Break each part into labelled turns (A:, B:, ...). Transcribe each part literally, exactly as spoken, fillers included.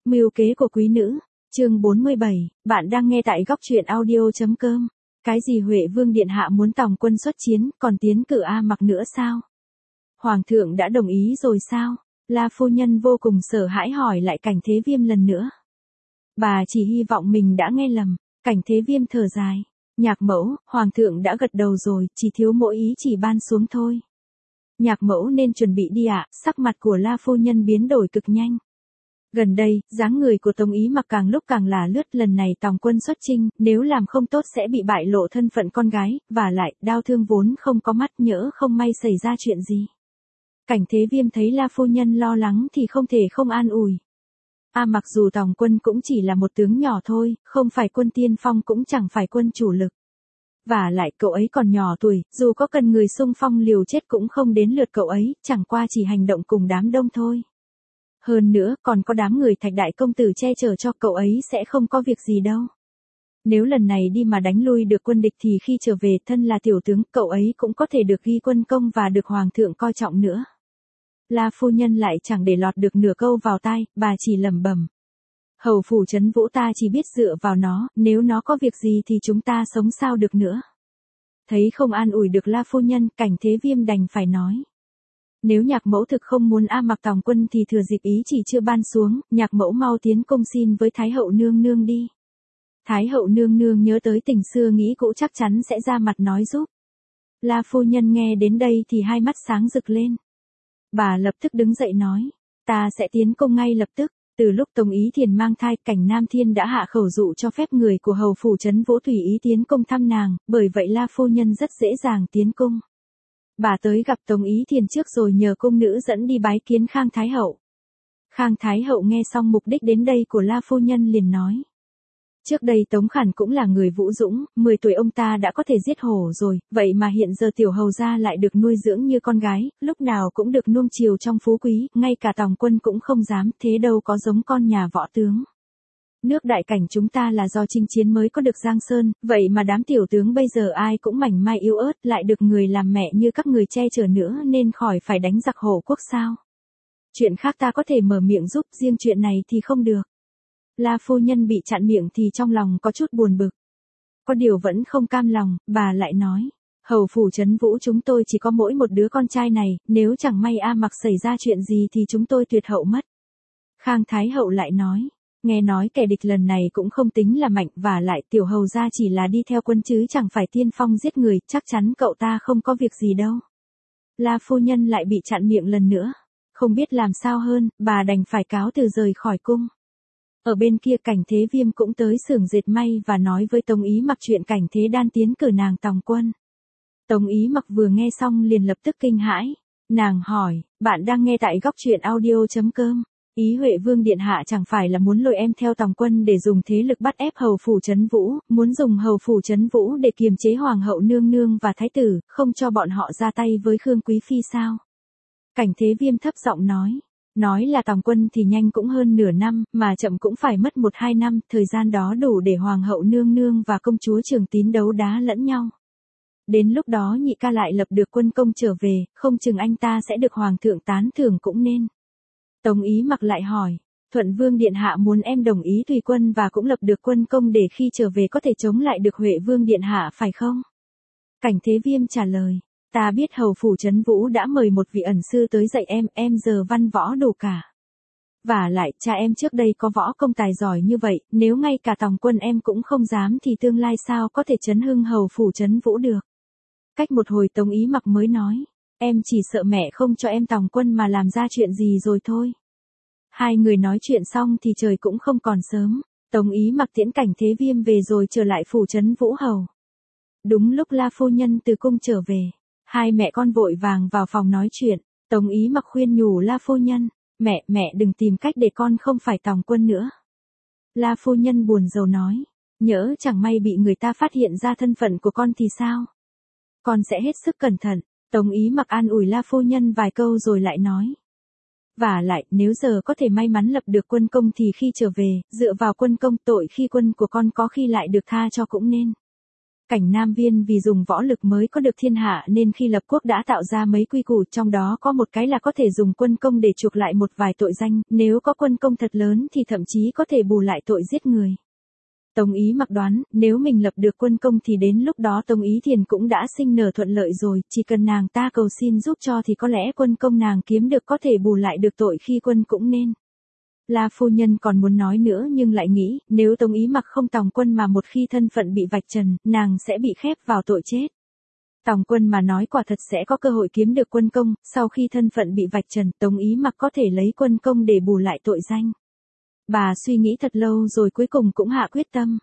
A: Mưu kế của quý nữ, chương bốn mươi bảy, bạn đang nghe tại góc truyện audio.com. Cái gì Huệ Vương Điện Hạ muốn tòng quân xuất chiến, còn tiến cử A Mặc nữa sao? Hoàng thượng đã đồng ý rồi sao? La phu nhân vô cùng sợ hãi hỏi lại Cảnh Thế Viêm lần nữa. Bà chỉ hy vọng mình đã nghe lầm. Cảnh Thế Viêm thở dài. Nhạc mẫu, Hoàng thượng đã gật đầu rồi, chỉ thiếu mỗi ý chỉ ban xuống thôi. Nhạc mẫu nên chuẩn bị đi ạ. Sắc mặt của La phu nhân biến đổi cực nhanh. Gần đây, dáng người của Tống Ý Mặc càng lúc càng là lướt, lần này tòng quân xuất chinh, nếu làm không tốt sẽ bị bại lộ thân phận con gái, và lại, đau thương vốn không có mắt, nhỡ không may xảy ra chuyện gì. Cảnh Thế Viêm thấy La phu nhân lo lắng thì không thể không an ủi. A Mặc dù tòng quân cũng chỉ là một tướng nhỏ thôi, không phải quân tiên phong cũng chẳng phải quân chủ lực. Và lại cậu ấy còn nhỏ tuổi, dù có cần người xung phong liều chết cũng không đến lượt cậu ấy, chẳng qua chỉ hành động cùng đám đông thôi. Hơn nữa, còn có đám người Thạch đại công tử che chở cho, cậu ấy sẽ không có việc gì đâu. Nếu lần này đi mà đánh lui được quân địch thì khi trở về, thân là tiểu tướng, cậu ấy cũng có thể được ghi quân công và được hoàng thượng coi trọng nữa. La phu nhân lại chẳng để lọt được nửa câu vào tai, bà chỉ lẩm bẩm. Hầu phủ Trấn Vũ ta chỉ biết dựa vào nó, nếu nó có việc gì thì chúng ta sống sao được nữa. Thấy không an ủi được La phu nhân, Cảnh Thế Viêm đành phải nói. Nếu nhạc mẫu thực không muốn A Mặc tòng quân thì thừa dịp ý chỉ chưa ban xuống, nhạc mẫu mau tiến công xin với Thái hậu nương nương đi. Thái hậu nương nương nhớ tới tình xưa nghĩ cũ chắc chắn sẽ ra mặt nói giúp. La phu nhân nghe đến đây thì hai mắt sáng rực lên. Bà lập tức đứng dậy nói, ta sẽ tiến công ngay lập tức. Từ lúc Tống Ý Thiền mang thai, Cảnh Nam Thiên đã hạ khẩu dụ cho phép người của hầu phủ Trấn Vũ tùy ý tiến công thăm nàng, bởi vậy La phu nhân rất dễ dàng tiến công. Bà tới gặp Tống Ý Thiền trước rồi nhờ cung nữ dẫn đi bái kiến Khang Thái hậu. Khang Thái hậu nghe xong mục đích đến đây của La phu nhân liền nói. Trước đây Tống Khản cũng là người vũ dũng, mười tuổi ông ta đã có thể giết hổ rồi, vậy mà hiện giờ tiểu hầu gia lại được nuôi dưỡng như con gái, lúc nào cũng được nuông chiều trong phú quý, ngay cả tòng quân cũng không dám, thế đâu có giống con nhà võ tướng. Nước đại cảnh chúng ta là do chinh chiến mới có được Giang Sơn, vậy mà đám tiểu tướng bây giờ ai cũng mảnh mai yếu ớt, lại được người làm mẹ như các người che chở nữa nên khỏi phải đánh giặc hổ quốc sao. Chuyện khác ta có thể mở miệng giúp, riêng chuyện này thì không được. La phu nhân bị chặn miệng thì trong lòng có chút buồn bực. Có điều vẫn không cam lòng, bà lại nói. Hầu phủ Trấn Vũ chúng tôi chỉ có mỗi một đứa con trai này, nếu chẳng may A Mặc xảy ra chuyện gì thì chúng tôi tuyệt hậu mất. Khang Thái hậu lại nói. Nghe nói kẻ địch lần này cũng không tính là mạnh, và lại tiểu hầu gia chỉ là đi theo quân chứ chẳng phải tiên phong giết người, chắc chắn cậu ta không có việc gì đâu. La phu nhân lại bị chặn miệng lần nữa. Không biết làm sao hơn, bà đành phải cáo từ rời khỏi cung. Ở bên kia Cảnh Thế Viêm cũng tới xưởng dệt may và nói với Tống Ý Mặc chuyện Cảnh Thế Đan tiến cử nàng tòng quân. Tống Ý Mặc vừa nghe xong liền lập tức kinh hãi. Nàng hỏi, bạn đang nghe tại góc truyện audio.com. Ý Huệ Vương Điện Hạ chẳng phải là muốn lôi em theo tòng quân để dùng thế lực bắt ép hầu phủ Trấn Vũ, muốn dùng hầu phủ Trấn Vũ để kiềm chế hoàng hậu nương nương và thái tử, không cho bọn họ ra tay với Khương Quý Phi sao? Cảnh Thế Viêm thấp giọng nói. Nói là tòng quân thì nhanh cũng hơn nửa năm, mà chậm cũng phải mất một hai năm, thời gian đó đủ để hoàng hậu nương nương và công chúa Trường Tín đấu đá lẫn nhau. Đến lúc đó nhị ca lại lập được quân công trở về, không chừng anh ta sẽ được hoàng thượng tán thưởng cũng nên. Tống Ý Mặc lại hỏi, Thuận Vương Điện Hạ muốn em đồng ý tùy quân và cũng lập được quân công để khi trở về có thể chống lại được Huệ Vương Điện Hạ phải không? Cảnh Thế Viêm trả lời. Ta biết hầu phủ Trấn Vũ đã mời một vị ẩn sư tới dạy em, em giờ văn võ đủ cả. Và lại, cha em trước đây có võ công tài giỏi như vậy, nếu ngay cả tòng quân em cũng không dám thì tương lai sao có thể chấn hưng hầu phủ Trấn Vũ được. Cách một hồi Tống Ý Mặc mới nói, em chỉ sợ mẹ không cho em tòng quân mà làm ra chuyện gì rồi thôi. Hai người nói chuyện xong thì trời cũng không còn sớm, Tống Ý Mặc tiễn Cảnh Thế Viêm về rồi trở lại phủ Trấn Vũ hầu. Đúng lúc La phu nhân từ cung trở về. Hai mẹ con vội vàng vào phòng nói chuyện, Tống Ý Mặc khuyên nhủ La phu nhân, mẹ, mẹ đừng tìm cách để con không phải tòng quân nữa. La phu nhân buồn rầu nói, nhỡ chẳng may bị người ta phát hiện ra thân phận của con thì sao? Con sẽ hết sức cẩn thận. Tống Ý Mặc an ủi La phu nhân vài câu rồi lại nói. Và lại, nếu giờ có thể may mắn lập được quân công thì khi trở về, dựa vào quân công tội khi quân của con có khi lại được tha cho cũng nên. Cảnh Nam Viên vì dùng võ lực mới có được thiên hạ nên khi lập quốc đã tạo ra mấy quy củ, trong đó có một cái là có thể dùng quân công để chuộc lại một vài tội danh, nếu có quân công thật lớn thì thậm chí có thể bù lại tội giết người. Tống Ý Mặc đoán, nếu mình lập được quân công thì đến lúc đó Tống Ý Thiền cũng đã sinh nở thuận lợi rồi, chỉ cần nàng ta cầu xin giúp cho thì có lẽ quân công nàng kiếm được có thể bù lại được tội khi quân cũng nên. La phu nhân còn muốn nói nữa nhưng lại nghĩ, nếu Tống Ý Mặc không tòng quân mà một khi thân phận bị vạch trần, nàng sẽ bị khép vào tội chết. Tòng quân mà nói quả thật sẽ có cơ hội kiếm được quân công, sau khi thân phận bị vạch trần, Tống Ý Mặc có thể lấy quân công để bù lại tội danh. Bà suy nghĩ thật lâu rồi cuối cùng cũng hạ quyết tâm.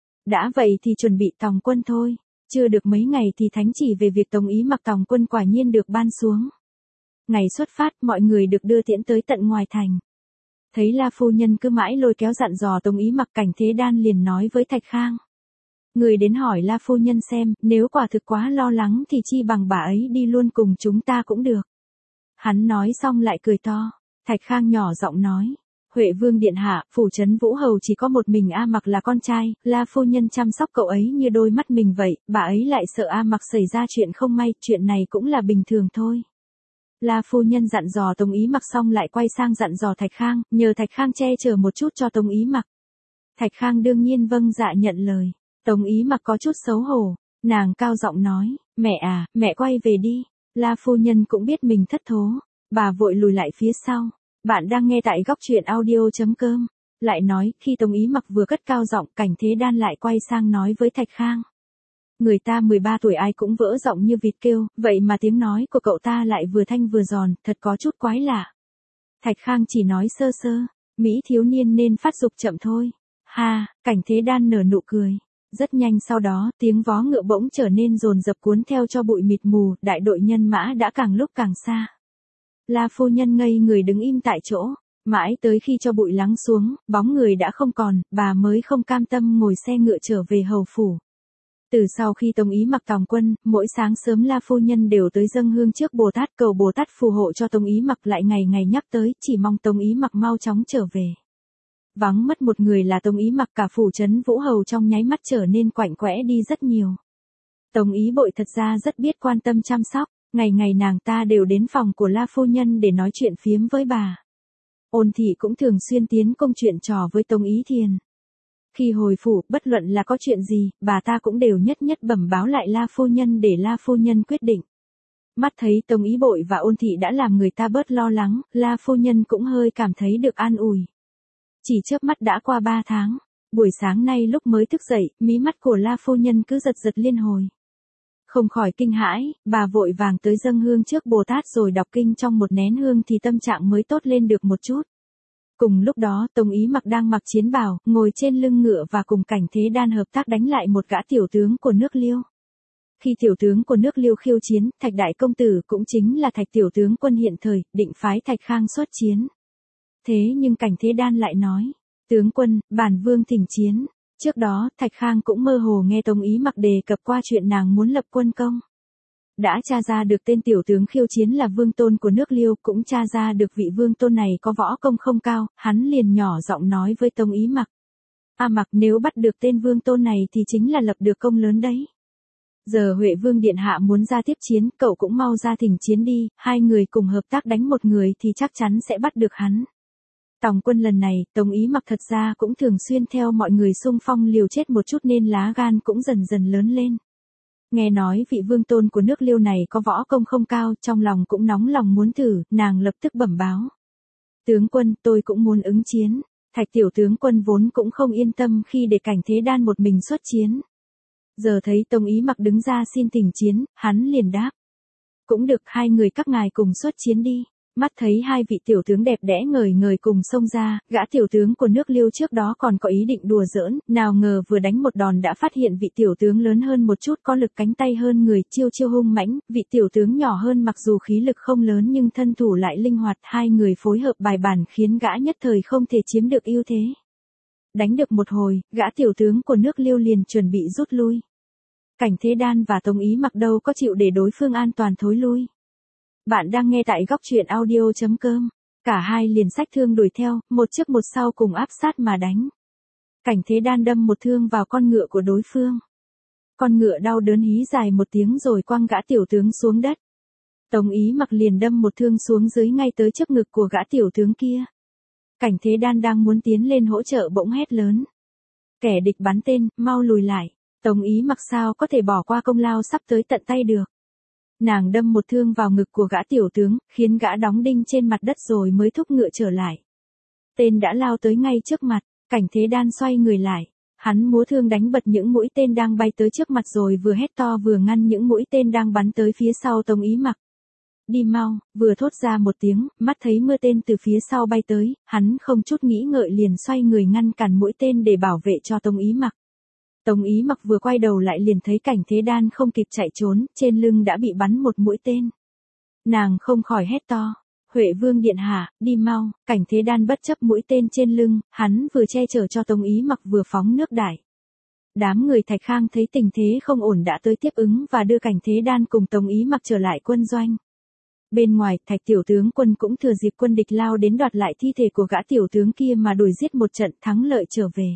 A: Đã vậy thì chuẩn bị tòng quân thôi. Chưa được mấy ngày thì thánh chỉ về việc Tống Ý Mặc tòng quân quả nhiên được ban xuống. Ngày xuất phát mọi người được đưa tiễn tới tận ngoài thành. Thấy La phu nhân cứ mãi lôi kéo dặn dò Tống Ý Mặc, Cảnh Thế Đan liền nói với Thạch Khang. Người đến hỏi La phu nhân xem, nếu quả thực quá lo lắng thì chi bằng bà ấy đi luôn cùng chúng ta cũng được. Hắn nói xong lại cười to. Thạch Khang nhỏ giọng nói. Huệ Vương điện hạ, phủ trấn Vũ Hầu chỉ có một mình A Mặc là con trai, La phu nhân chăm sóc cậu ấy như đôi mắt mình vậy, bà ấy lại sợ A Mặc xảy ra chuyện không may, chuyện này cũng là bình thường thôi. La phu nhân dặn dò Tống Ý Mặc xong lại quay sang dặn dò Thạch Khang, nhờ Thạch Khang che chở một chút cho Tống Ý Mặc. Thạch Khang đương nhiên vâng dạ nhận lời. Tống Ý Mặc có chút xấu hổ, nàng cao giọng nói, mẹ à, mẹ quay về đi. La phu nhân cũng biết mình thất thố, bà vội lùi lại phía sau. Bạn đang nghe tại góc truyện audio.com. Lại nói, khi Tống Ý Mặc vừa cất cao giọng, Cảnh Thế Đan lại quay sang nói với Thạch Khang. Người ta mười ba tuổi ai cũng vỡ giọng như vịt kêu, vậy mà tiếng nói của cậu ta lại vừa thanh vừa giòn, thật có chút quái lạ. Thạch Khang chỉ nói sơ sơ, Mỹ thiếu niên nên phát dục chậm thôi. Ha, Cảnh Thế Đan nở nụ cười. Rất nhanh sau đó, tiếng vó ngựa bỗng trở nên dồn dập cuốn theo cho bụi mịt mù, đại đội nhân mã đã càng lúc càng xa. La phu nhân ngây người đứng im tại chỗ, mãi tới khi cho bụi lắng xuống, bóng người đã không còn, bà mới không cam tâm ngồi xe ngựa trở về hầu phủ. Từ sau khi Tống Ý Mặc tòng quân, mỗi sáng sớm La phu nhân đều tới dâng hương trước Bồ Tát cầu Bồ Tát phù hộ cho Tống Ý Mặc, lại ngày ngày nhắc tới, chỉ mong Tống Ý Mặc mau chóng trở về. Vắng mất một người là Tống Ý Mặc, cả phủ trấn Vũ Hầu trong nháy mắt trở nên quạnh quẽ đi rất nhiều. Tống Ý Bội thật ra rất biết quan tâm chăm sóc. Ngày ngày nàng ta đều đến phòng của La phu nhân để nói chuyện phiếm với bà. Ôn Thị cũng thường xuyên tiến công chuyện trò với Tống Ý Thiền. Khi hồi phủ, bất luận là có chuyện gì, bà ta cũng đều nhất nhất bẩm báo lại La phu nhân để La phu nhân quyết định. Mắt thấy Tống Ý Bội và Ôn Thị đã làm người ta bớt lo lắng, La phu nhân cũng hơi cảm thấy được an ủi. Chỉ chớp mắt đã qua ba tháng, buổi sáng nay lúc mới thức dậy, mí mắt của La phu nhân cứ giật giật liên hồi. Không khỏi kinh hãi, bà vội vàng tới dâng hương trước Bồ Tát rồi đọc kinh trong một nén hương thì tâm trạng mới tốt lên được một chút. Cùng lúc đó, Tống Ý Mặc đang mặc chiến bào, ngồi trên lưng ngựa và cùng Cảnh Thế Đan hợp tác đánh lại một gã tiểu tướng của nước Liêu. Khi tiểu tướng của nước Liêu khiêu chiến, Thạch đại công tử cũng chính là Thạch tiểu tướng quân hiện thời, định phái Thạch Khang xuất chiến. Thế nhưng Cảnh Thế Đan lại nói, tướng quân, bản vương thỉnh chiến. Trước đó, Thạch Khang cũng mơ hồ nghe Tống Ý Mặc đề cập qua chuyện nàng muốn lập quân công. Đã tra ra được tên tiểu tướng khiêu chiến là vương tôn của nước Liêu, cũng tra ra được vị vương tôn này có võ công không cao, hắn liền nhỏ giọng nói với Tống Ý Mặc. A Mặc, nếu bắt được tên vương tôn này thì chính là lập được công lớn đấy. Giờ Huệ Vương điện hạ muốn ra tiếp chiến, cậu cũng mau ra thỉnh chiến đi, hai người cùng hợp tác đánh một người thì chắc chắn sẽ bắt được hắn. Tòng quân lần này, Tống Ý Mặc thật ra cũng thường xuyên theo mọi người xung phong liều chết một chút nên lá gan cũng dần dần lớn lên. Nghe nói vị vương tôn của nước Liêu này có võ công không cao, trong lòng cũng nóng lòng muốn thử, nàng lập tức bẩm báo. Tướng quân, tôi cũng muốn ứng chiến. Thạch tiểu tướng quân vốn cũng không yên tâm khi để Cảnh Thế Đan một mình xuất chiến. Giờ thấy Tống Ý Mặc đứng ra xin thỉnh chiến, hắn liền đáp. Cũng được, hai người các ngài cùng xuất chiến đi. Mắt thấy hai vị tiểu tướng đẹp đẽ ngời ngời cùng xông ra, gã tiểu tướng của nước Liêu trước đó còn có ý định đùa giỡn, nào ngờ vừa đánh một đòn đã phát hiện vị tiểu tướng lớn hơn một chút, có lực cánh tay hơn người, chiêu chiêu hung mãnh, vị tiểu tướng nhỏ hơn mặc dù khí lực không lớn nhưng thân thủ lại linh hoạt, hai người phối hợp bài bản khiến gã nhất thời không thể chiếm được ưu thế. Đánh được một hồi, gã tiểu tướng của nước Liêu liền chuẩn bị rút lui. Cảnh Thế Đan và Tống Ý Mặc đâu có chịu để đối phương an toàn thối lui. Bạn đang nghe tại góc truyện audio.com. Cả hai liền xách thương đuổi theo, một trước một sau cùng áp sát mà đánh. Cảnh Thế Đan đâm một thương vào con ngựa của đối phương. Con ngựa đau đớn hí dài một tiếng rồi quăng gã tiểu tướng xuống đất. Tống Ý Mặc liền đâm một thương xuống dưới ngay tới trước ngực của gã tiểu tướng kia. Cảnh Thế Đan đang muốn tiến lên hỗ trợ bỗng hét lớn. Kẻ địch bắn tên, mau lùi lại. Tống Ý Mặc sao có thể bỏ qua công lao sắp tới tận tay được. Nàng đâm một thương vào ngực của gã tiểu tướng, khiến gã đóng đinh trên mặt đất rồi mới thúc ngựa trở lại. Tên đã lao tới ngay trước mặt, Cảnh Thế Đan xoay người lại. Hắn múa thương đánh bật những mũi tên đang bay tới trước mặt rồi vừa hét to vừa ngăn những mũi tên đang bắn tới phía sau Tống Ý Mặc. Đi mau, vừa thốt ra một tiếng, mắt thấy mưa tên từ phía sau bay tới, hắn không chút nghĩ ngợi liền xoay người ngăn cản mũi tên để bảo vệ cho Tống Ý Mặc. Tống Ý Mặc vừa quay đầu lại liền thấy Cảnh Thế Đan không kịp chạy trốn, trên lưng đã bị bắn một mũi tên. Nàng không khỏi hét to. Huệ Vương điện hạ, đi mau. Cảnh Thế Đan bất chấp mũi tên trên lưng, hắn vừa che chở cho Tống Ý Mặc vừa phóng nước đại. Đám người Thạch Khang thấy tình thế không ổn đã tới tiếp ứng và đưa Cảnh Thế Đan cùng Tống Ý Mặc trở lại quân doanh. Bên ngoài, Thạch tiểu tướng quân cũng thừa dịp quân địch lao đến đoạt lại thi thể của gã tiểu tướng kia mà đuổi giết một trận thắng lợi trở về.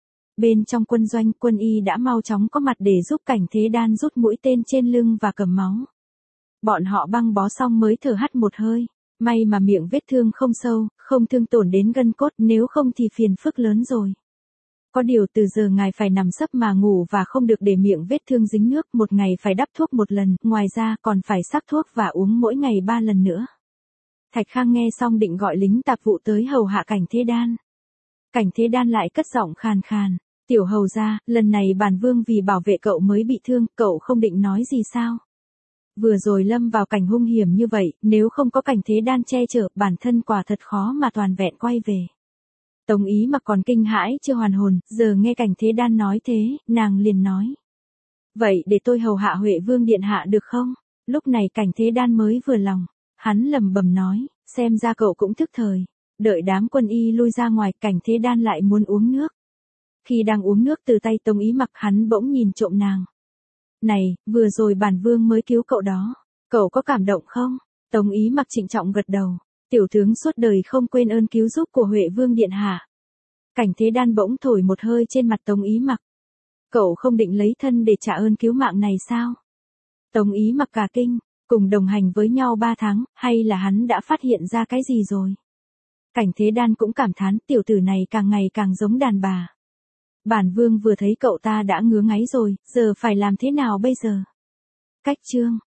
A: Bên trong quân doanh, quân y đã mau chóng có mặt để giúp Cảnh Thế Đan rút mũi tên trên lưng và cầm máu. Bọn họ băng bó xong mới thở hắt một hơi. May mà miệng vết thương không sâu, không thương tổn đến gân cốt, nếu không thì phiền phức lớn rồi. Có điều từ giờ ngài phải nằm sấp mà ngủ và không được để miệng vết thương dính nước, một ngày phải đắp thuốc một lần, ngoài ra còn phải sắc thuốc và uống mỗi ngày ba lần nữa. Thạch Khang nghe xong định gọi lính tạp vụ tới hầu hạ Cảnh Thế Đan. Cảnh Thế Đan lại cất giọng khàn khàn, tiểu hầu gia, lần này bản vương vì bảo vệ cậu mới bị thương, cậu không định nói gì sao? Vừa rồi lâm vào cảnh hung hiểm như vậy, nếu không có Cảnh Thế Đan che chở, bản thân quả thật khó mà toàn vẹn quay về. Tống Ý Mặc còn kinh hãi chưa hoàn hồn, giờ nghe Cảnh Thế Đan nói thế, nàng liền nói. Vậy để tôi hầu hạ Huệ Vương điện hạ được không? Lúc này Cảnh Thế Đan mới vừa lòng, hắn lẩm bẩm nói, xem ra cậu cũng thức thời. Đợi đám quân y lui ra ngoài, Cảnh Thế Đan lại muốn uống nước. Khi đang uống nước từ tay Tống Ý Mặc, hắn bỗng nhìn trộm nàng. Này, vừa rồi bản vương mới cứu cậu đó, cậu có cảm động không? Tống Ý Mặc trịnh trọng gật đầu, tiểu tướng suốt đời không quên ơn cứu giúp của Huệ Vương điện hạ. Cảnh Thế Đan bỗng thổi một hơi trên mặt Tống Ý Mặc. Cậu không định lấy thân để trả ơn cứu mạng này sao? Tống Ý Mặc cả kinh, cùng đồng hành với nhau ba tháng, hay là hắn đã phát hiện ra cái gì rồi? Cảnh Thế Đan cũng cảm thán tiểu tử này càng ngày càng giống đàn bà. Bản vương vừa thấy cậu ta đã ngứa ngáy rồi, giờ phải làm thế nào bây giờ? Cách chương